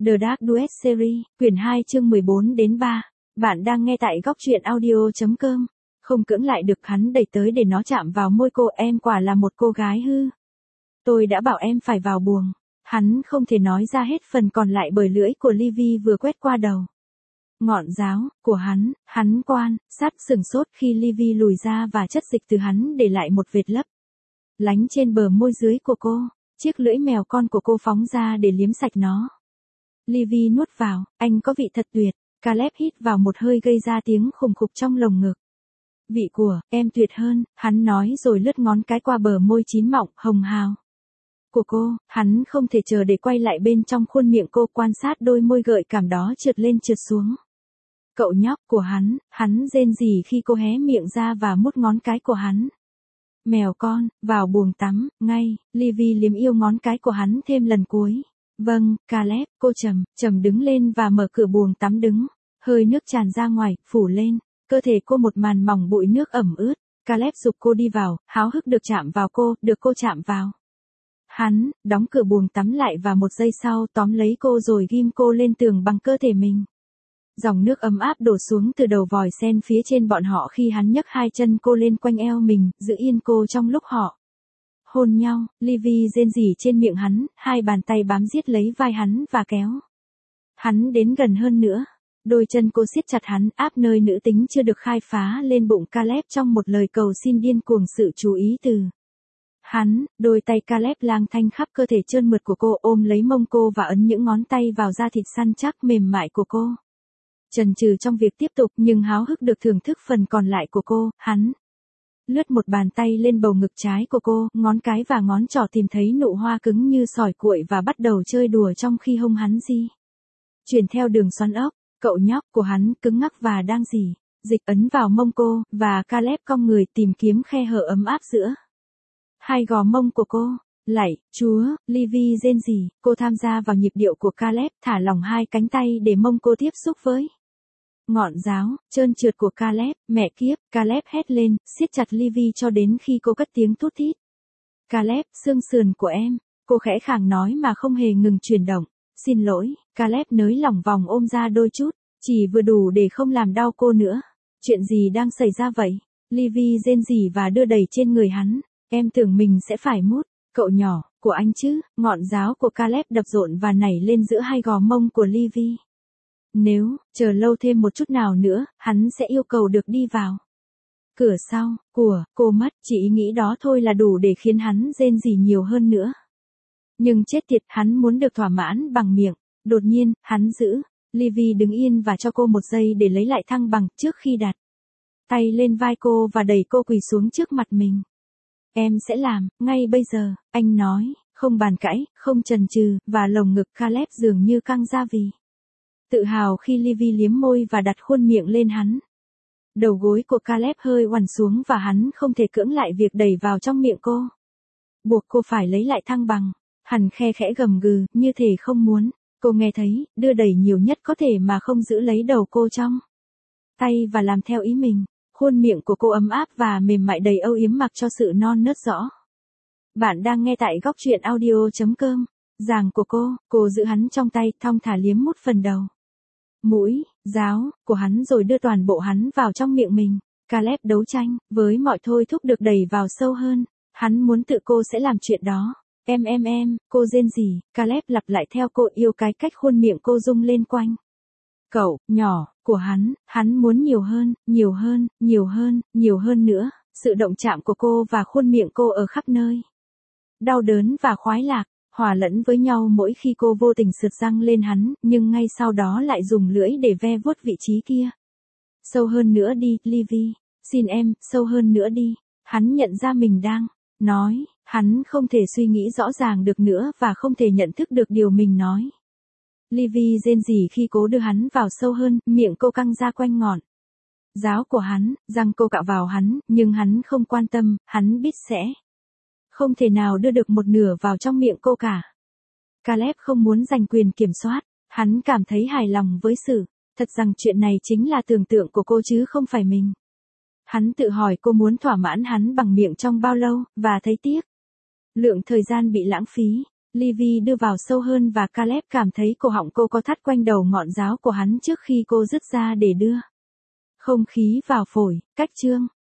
The Dark Duet Series, quyển 2 chương 14 đến 3. Bạn đang nghe tại góc truyện audio.com. Không cưỡng lại được hắn đẩy tới để nó chạm vào môi cô, em quả là một cô gái hư. Tôi đã bảo em phải vào buồng. Hắn không thể nói ra hết phần còn lại bởi lưỡi của Livy vừa quét qua đầu. Ngọn giáo của hắn quan sát sửng sốt khi Livy lùi ra và chất dịch từ hắn để lại một vệt lấp lánh trên bờ môi dưới của cô. Chiếc lưỡi mèo con của cô phóng ra để liếm sạch nó. Livy nuốt vào, anh có vị thật tuyệt. Caleb hít vào một hơi gây ra tiếng khùng khục trong lồng ngực. Vị của em tuyệt hơn, hắn nói rồi lướt ngón cái qua bờ môi chín mọng, hồng hào của cô. Hắn không thể chờ để quay lại bên trong khuôn miệng cô, quan sát đôi môi gợi cảm đó trượt lên trượt xuống. Cậu nhóc của hắn rên rỉ khi cô hé miệng ra và mút ngón cái của hắn. Mèo con, vào buồng tắm, ngay. Livy liếm yêu ngón cái của hắn thêm lần cuối. Vâng, Caleb, cô chậm đứng lên và mở cửa buồng tắm đứng. Hơi nước tràn ra ngoài, phủ lên. Cơ thể cô một màn mỏng bụi nước ẩm ướt. Caleb giục cô đi vào, háo hức được chạm vào cô, được cô chạm vào. Hắn đóng cửa buồng tắm lại và một giây sau tóm lấy cô rồi ghim cô lên tường bằng cơ thể mình. Dòng nước ấm áp đổ xuống từ đầu vòi sen phía trên bọn họ khi hắn nhấc hai chân cô lên quanh eo mình, giữ yên cô trong lúc họ hôn nhau. Livy rên rỉ trên miệng hắn, hai bàn tay bám giết lấy vai hắn và kéo hắn đến gần hơn nữa. Đôi chân cô siết chặt hắn, áp nơi nữ tính chưa được khai phá lên bụng Caleb trong một lời cầu xin điên cuồng sự chú ý từ hắn. Đôi tay Caleb lang thang khắp cơ thể trơn mượt của cô, ôm lấy mông cô và ấn những ngón tay vào da thịt săn chắc mềm mại của cô. Chần chừ trong việc tiếp tục nhưng háo hức được thưởng thức phần còn lại của cô, hắn lướt một bàn tay lên bầu ngực trái của cô, ngón cái và ngón trỏ tìm thấy nụ hoa cứng như sỏi cuội và bắt đầu chơi đùa trong khi hông hắn chuyển theo đường xoắn ốc. Cậu nhóc của hắn cứng ngắc và đang dịch ấn vào mông cô, và Caleb cong người tìm kiếm khe hở ấm áp giữa hai gò mông của cô. Lạy Chúa, Livy rên rỉ, cô tham gia vào nhịp điệu của Caleb, thả lỏng hai cánh tay để mông cô tiếp xúc với ngọn giáo trơn trượt của Caleb. Mẹ kiếp, Caleb hét lên, siết chặt Livy cho đến khi cô cất tiếng thút thít. Caleb, xương sườn của em. Cô khẽ khàng nói mà không hề ngừng chuyển động. Xin lỗi. Caleb nới lỏng vòng ôm ra đôi chút, chỉ vừa đủ để không làm đau cô nữa. Chuyện gì đang xảy ra vậy? Livy rên rỉ và đưa đẩy trên người hắn. Em tưởng mình sẽ phải mút cậu nhỏ của anh chứ? Ngọn giáo của Caleb đập rộn và nảy lên giữa hai gò mông của Livy. Nếu chờ lâu thêm một chút nào nữa, hắn sẽ yêu cầu được đi vào cửa sau của cô mất. Chỉ ý nghĩ đó thôi là đủ để khiến hắn rên rỉ nhiều hơn nữa. Nhưng chết tiệt, hắn muốn được thỏa mãn bằng miệng. Đột nhiên, hắn giữ Livy đứng yên và cho cô một giây để lấy lại thăng bằng trước khi đặt tay lên vai cô và đẩy cô quỳ xuống trước mặt mình. Em sẽ làm, ngay bây giờ, anh nói, không bàn cãi, không chần chừ, và lồng ngực Caleb dường như căng ra vì tự hào khi Livy liếm môi và đặt khuôn miệng lên hắn. Đầu gối của Caleb hơi oằn xuống và hắn không thể cưỡng lại việc đẩy vào trong miệng cô. Buộc cô phải lấy lại thăng bằng. Hắn khe khẽ gầm gừ, như thể không muốn. Cô nghe thấy, đưa đẩy nhiều nhất có thể mà không giữ lấy đầu cô trong tay và làm theo ý mình. Khuôn miệng của cô ấm áp và mềm mại đầy âu yếm mặc cho sự non nớt rõ. Bạn đang nghe tại góc truyện audio.com. Giàng của cô giữ hắn trong tay, thong thả liếm mút phần đầu mũi giáo của hắn rồi đưa toàn bộ hắn vào trong miệng mình. Caleb đấu tranh với mọi thôi thúc được đẩy vào sâu hơn. Hắn muốn tự cô sẽ làm chuyện đó. Em, cô rên rỉ. Caleb lặp lại theo cô, yêu cái cách khuôn miệng cô rung lên quanh cậu nhỏ của hắn muốn nhiều hơn nữa. Sự động chạm của cô và khuôn miệng cô ở khắp nơi. Đau đớn và khoái lạc hòa lẫn với nhau mỗi khi cô vô tình sượt răng lên hắn, nhưng ngay sau đó lại dùng lưỡi để ve vuốt vị trí kia. Sâu hơn nữa đi, Livy. Xin em, sâu hơn nữa đi. Hắn nhận ra mình đang nói, hắn không thể suy nghĩ rõ ràng được nữa và không thể nhận thức được điều mình nói. Livy rên rỉ khi cố đưa hắn vào sâu hơn, miệng cô căng ra quanh ngọn giáo của hắn, răng cô cạo vào hắn, nhưng hắn không quan tâm, hắn biết sẽ không thể nào đưa được một nửa vào trong miệng cô cả. Caleb không muốn giành quyền kiểm soát, hắn cảm thấy hài lòng với sự thật rằng chuyện này chính là tưởng tượng của cô chứ không phải mình. Hắn tự hỏi cô muốn thỏa mãn hắn bằng miệng trong bao lâu, và thấy tiếc lượng thời gian bị lãng phí. Livy đưa vào sâu hơn và Caleb cảm thấy cổ họng cô có thắt quanh đầu ngọn giáo của hắn trước khi cô dứt ra để đưa không khí vào phổi. Cách chương